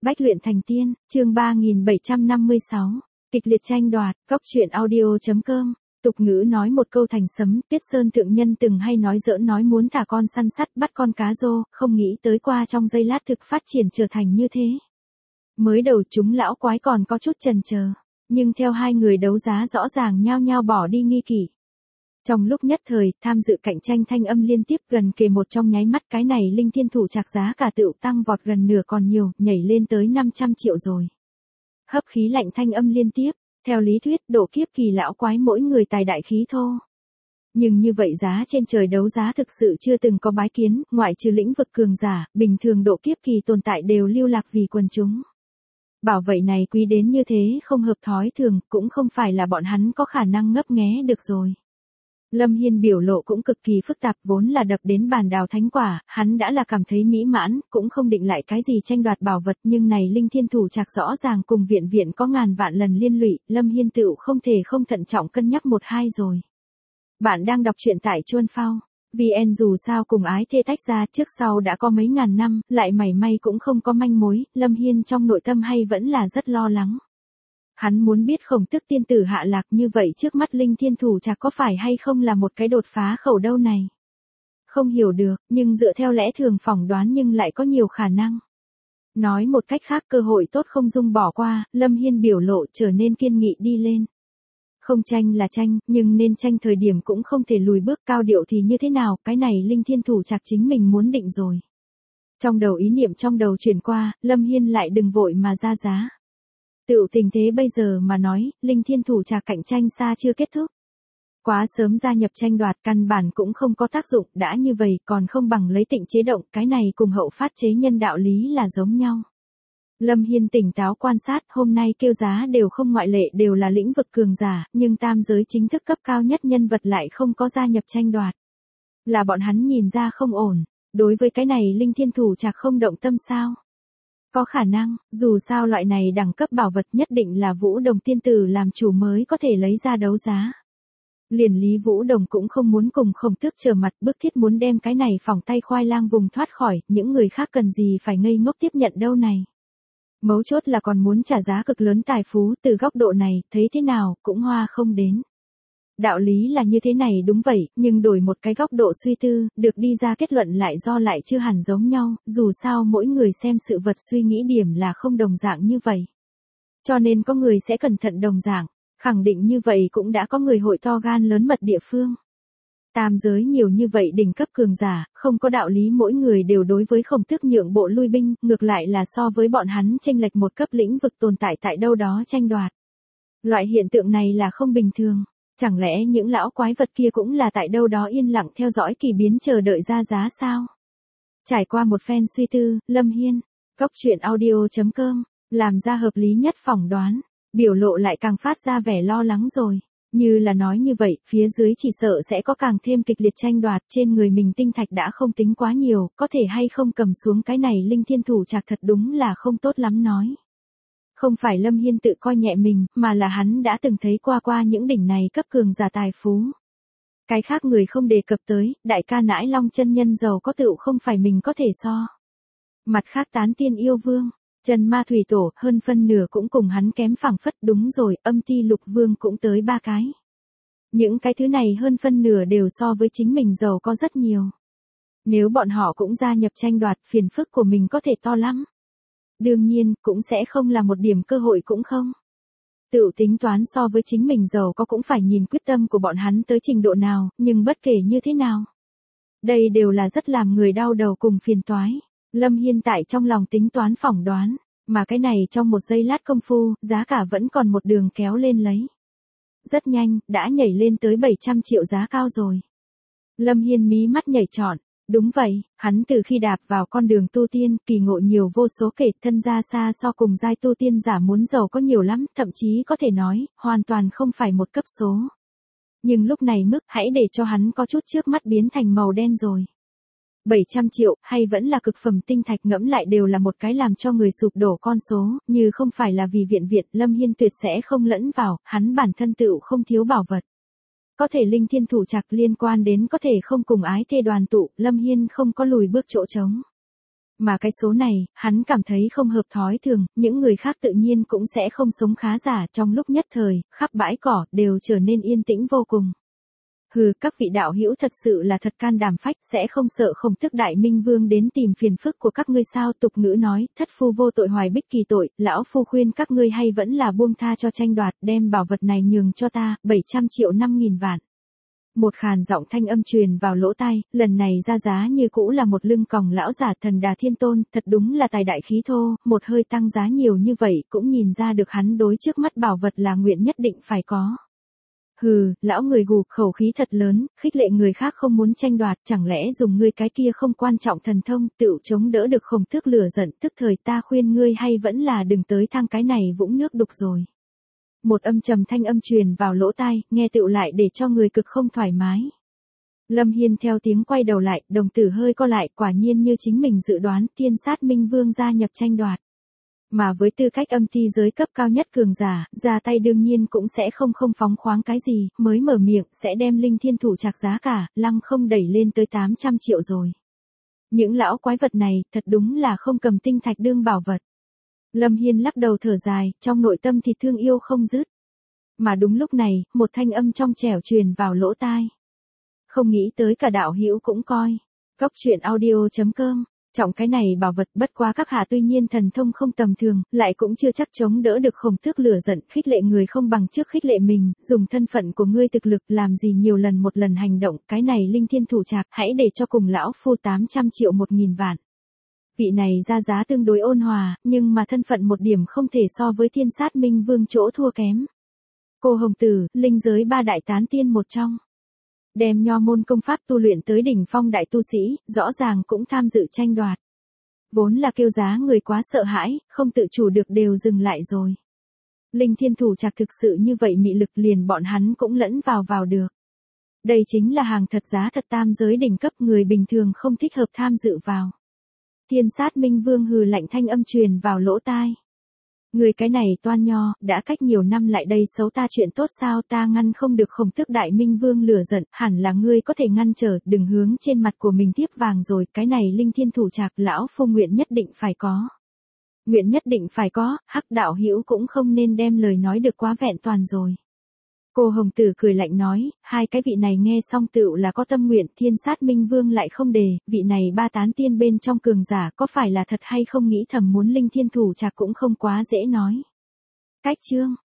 Bách luyện thành tiên, chương 3756, kịch liệt tranh đoạt, góc truyện audio.com. Tục ngữ nói một câu thành sấm, Tuyết Sơn thượng nhân từng hay nói giỡn nói muốn thả con săn sắt bắt con cá rô, không nghĩ tới qua trong giây lát thực phát triển trở thành như thế. Mới đầu chúng lão quái còn có chút chần chờ, nhưng theo hai người đấu giá rõ ràng nhao nhao bỏ đi nghi kỷ. Trong lúc nhất thời, tham dự cạnh tranh thanh âm liên tiếp gần kề một trong nháy mắt cái này linh thiên thủ trạc giá cả tựu tăng vọt gần nửa còn nhiều, nhảy lên tới 500 triệu rồi. Hấp khí lạnh thanh âm liên tiếp, theo lý thuyết độ kiếp kỳ lão quái mỗi người tài đại khí thô. Nhưng như vậy giá trên trời đấu giá thực sự chưa từng có bái kiến, ngoại trừ lĩnh vực cường giả, bình thường độ kiếp kỳ tồn tại đều lưu lạc vì quần chúng. Bảo vậy này quý đến như thế không hợp thói thường, cũng không phải là bọn hắn có khả năng ngấp nghé được rồi. Lâm Hiên biểu lộ cũng cực kỳ phức tạp, vốn là đập đến bàn đào thánh quả, hắn đã là cảm thấy mỹ mãn, cũng không định lại cái gì tranh đoạt bảo vật, nhưng này linh thiên thủ trạc rõ ràng cùng viện viện có ngàn vạn lần liên lụy, Lâm Hiên tựu không thể không thận trọng cân nhắc một hai rồi. Bạn đang đọc truyện tại Chuân Phao. VN dù sao cùng ái thê tách ra trước sau đã có mấy ngàn năm, lại mảy may cũng không có manh mối, Lâm Hiên trong nội tâm hay vẫn là rất lo lắng. Hắn muốn biết Khổng Tước tiên tử hạ lạc như vậy trước mắt linh thiên thủ trạc có phải hay không là một cái đột phá khẩu đâu này. Không hiểu được, nhưng dựa theo lẽ thường phỏng đoán nhưng lại có nhiều khả năng. Nói một cách khác cơ hội tốt không dung bỏ qua, Lâm Hiên biểu lộ trở nên kiên nghị đi lên. Không tranh là tranh, nhưng nên tranh thời điểm cũng không thể lùi bước, cao điệu thì như thế nào, cái này linh thiên thủ trạc chính mình muốn định rồi. Trong đầu ý niệm trong đầu chuyển qua, Lâm Hiên lại đừng vội mà ra giá. Tựu tình thế bây giờ mà nói, linh thiên thủ trạc cạnh tranh xa chưa kết thúc. Quá sớm gia nhập tranh đoạt căn bản cũng không có tác dụng, đã như vậy còn không bằng lấy tịnh chế động, cái này cùng hậu phát chế nhân đạo lý là giống nhau. Lâm Hiên tỉnh táo quan sát, hôm nay kêu giá đều không ngoại lệ đều là lĩnh vực cường giả, nhưng tam giới chính thức cấp cao nhất nhân vật lại không có gia nhập tranh đoạt. Là bọn hắn nhìn ra không ổn, đối với cái này linh thiên thủ trạc không động tâm sao? Có khả năng, dù sao loại này đẳng cấp bảo vật nhất định là Vũ Đồng tiên tử làm chủ mới có thể lấy ra đấu giá. Liền Lý Vũ Đồng cũng không muốn cùng Khổng Tước trở mặt, bức thiết muốn đem cái này phỏng tay khoai lang vùng thoát khỏi, những người khác cần gì phải ngây ngốc tiếp nhận đâu này. Mấu chốt là còn muốn trả giá cực lớn tài phú, từ góc độ này, thấy thế nào, cũng hoa không đến. Đạo lý là như thế này đúng vậy, nhưng đổi một cái góc độ suy tư, được đi ra kết luận lại do lại chưa hẳn giống nhau, dù sao mỗi người xem sự vật suy nghĩ điểm là không đồng dạng như vậy. Cho nên có người sẽ cẩn thận đồng dạng, khẳng định như vậy cũng đã có người hội to gan lớn mật địa phương. Tam giới nhiều như vậy đỉnh cấp cường giả, không có đạo lý mỗi người đều đối với Khổng Tước nhượng bộ lui binh, ngược lại là so với bọn hắn chênh lệch một cấp lĩnh vực tồn tại tại đâu đó tranh đoạt. Loại hiện tượng này là không bình thường. Chẳng lẽ những lão quái vật kia cũng là tại đâu đó yên lặng theo dõi kỳ biến chờ đợi ra giá sao? Trải qua một phen suy tư, Lâm Hiên, góc truyện audio.com, làm ra hợp lý nhất phỏng đoán, biểu lộ lại càng phát ra vẻ lo lắng rồi. Như là nói như vậy, phía dưới chỉ sợ sẽ có càng thêm kịch liệt tranh đoạt, trên người mình tinh thạch đã không tính quá nhiều, có thể hay không cầm xuống cái này linh thiên thủ trạc thật đúng là không tốt lắm nói. Không phải Lâm Hiên tự coi nhẹ mình, mà là hắn đã từng thấy qua những đỉnh này cấp cường giả tài phú. Cái khác người không đề cập tới, đại ca Nãi Long chân nhân giàu có tựu không phải mình có thể so. Mặt khác tán tiên yêu vương, Trần Ma Thủy Tổ, hơn phân nửa cũng cùng hắn kém phảng phất, đúng rồi, âm ti lục vương cũng tới 3 cái. Những cái thứ này hơn phân nửa đều so với chính mình giàu có rất nhiều. Nếu bọn họ cũng gia nhập tranh đoạt, phiền phức của mình có thể to lắm. Đương nhiên, cũng sẽ không là một điểm cơ hội cũng không. Tự tính toán so với chính mình giàu có cũng phải nhìn quyết tâm của bọn hắn tới trình độ nào, nhưng bất kể như thế nào. Đây đều là rất làm người đau đầu cùng phiền toái. Lâm Hiên tại trong lòng tính toán phỏng đoán, mà cái này trong một giây lát công phu, giá cả vẫn còn một đường kéo lên lấy. Rất nhanh, đã nhảy lên tới 700 triệu giá cao rồi. Lâm Hiên mí mắt nhảy trọn. Đúng vậy, hắn từ khi đạp vào con đường tu tiên, kỳ ngộ nhiều vô số kể, thân ra xa so cùng giai tu tiên giả muốn giàu có nhiều lắm, thậm chí có thể nói, hoàn toàn không phải một cấp số. Nhưng lúc này mức, hãy để cho hắn có chút trước mắt biến thành màu đen rồi. 700 triệu, hay vẫn là cực phẩm tinh thạch, ngẫm lại đều là một cái làm cho người sụp đổ con số, như không phải là vì viện Việt, Lâm Hiên tuyệt sẽ không lẫn vào, hắn bản thân tựu không thiếu bảo vật. Có thể linh thiên thủ trạc liên quan đến có thể không cùng ái thê đoàn tụ, Lâm Hiên không có lùi bước chỗ trống. Mà cái số này, hắn cảm thấy không hợp thói thường, những người khác tự nhiên cũng sẽ không sống khá giả, trong lúc nhất thời, khắp bãi cỏ, đều trở nên yên tĩnh vô cùng. Hừ, các vị đạo hữu thật sự là thật can đảm phách, sẽ không sợ Khổng Tước Đại Minh Vương đến tìm phiền phức của các ngươi sao? Tục ngữ nói, thất phu vô tội hoài bích kỳ tội, lão phu khuyên các ngươi hay vẫn là buông tha cho tranh đoạt, đem bảo vật này nhường cho ta, 700 triệu 5.000 vạn. Một khàn giọng thanh âm truyền vào lỗ tai, lần này ra giá như cũ là một lưng còng lão giả Thần Đà Thiên Tôn, thật đúng là tài đại khí thô, một hơi tăng giá nhiều như vậy, cũng nhìn ra được hắn đối trước mắt bảo vật là nguyện nhất định phải có. Hừ, lão người gù, khẩu khí thật lớn, khích lệ người khác không muốn tranh đoạt, chẳng lẽ dùng ngươi cái kia không quan trọng thần thông, tựu chống đỡ được Khổng Tước lửa giận, tức thời ta khuyên ngươi hay vẫn là đừng tới thang cái này vũng nước đục rồi. Một âm trầm thanh âm truyền vào lỗ tai, nghe tựu lại để cho người cực không thoải mái. Lâm Hiên theo tiếng quay đầu lại, đồng tử hơi co lại, quả nhiên như chính mình dự đoán, Thiên Sát Minh Vương gia nhập tranh đoạt. Mà với tư cách âm ti giới cấp cao nhất cường giả, ra tay đương nhiên cũng sẽ không phóng khoáng cái gì, mới mở miệng, sẽ đem linh thiên thủ trạc giá cả, lăng không đẩy lên tới 800 triệu rồi. Những lão quái vật này, thật đúng là không cầm tinh thạch đương bảo vật. Lâm Hiên lắc đầu thở dài, trong nội tâm thì thương yêu không dứt. Mà đúng lúc này, một thanh âm trong trẻo truyền vào lỗ tai. Không nghĩ tới cả đạo hữu cũng coi. Cốc truyện audio.com. Trọng cái này bảo vật, bất quá các hạ tuy nhiên thần thông không tầm thường, lại cũng chưa chắc chống đỡ được Khổng Tước lửa giận, khích lệ người không bằng trước khích lệ mình, dùng thân phận của ngươi thực lực làm gì nhiều lần một lần hành động, cái này linh thiên thủ trạc, hãy để cho cùng lão phu 800 triệu 1.000 vạn. Vị này ra giá tương đối ôn hòa, nhưng mà thân phận một điểm không thể so với Thiên Sát Minh Vương chỗ thua kém. Cô Hồng Tử, linh giới ba đại tán tiên một trong. Đem nho môn công pháp tu luyện tới đỉnh phong đại tu sĩ, rõ ràng cũng tham dự tranh đoạt. Vốn là kêu giá người quá sợ hãi, không tự chủ được đều dừng lại rồi. Linh thiên thủ trạc thực sự như vậy mị lực liền bọn hắn cũng lẫn vào được. Đây chính là hàng thật giá thật tam giới đỉnh cấp, người bình thường không thích hợp tham dự vào. Thiên Sát Minh Vương hừ lạnh thanh âm truyền vào lỗ tai. Người cái này toan nho, đã cách nhiều năm lại đây xấu ta chuyện tốt sao, ta ngăn không được Khổng Tước Đại Minh Vương lửa giận, hẳn là ngươi có thể ngăn trở, đừng hướng trên mặt của mình tiếp vàng rồi, cái này linh thiên thủ trạc lão phu nguyện nhất định phải có. Nguyện nhất định phải có, hắc đạo hữu cũng không nên đem lời nói được quá vẹn toàn rồi. Cô Hồng Tử cười lạnh nói, hai cái vị này nghe xong tựu là có tâm nguyện, Thiên Sát Minh Vương lại không đề, vị này ba tán tiên bên trong cường giả có phải là thật hay không nghĩ thầm muốn linh thiên thủ trạc cũng không quá dễ nói. Cách chương.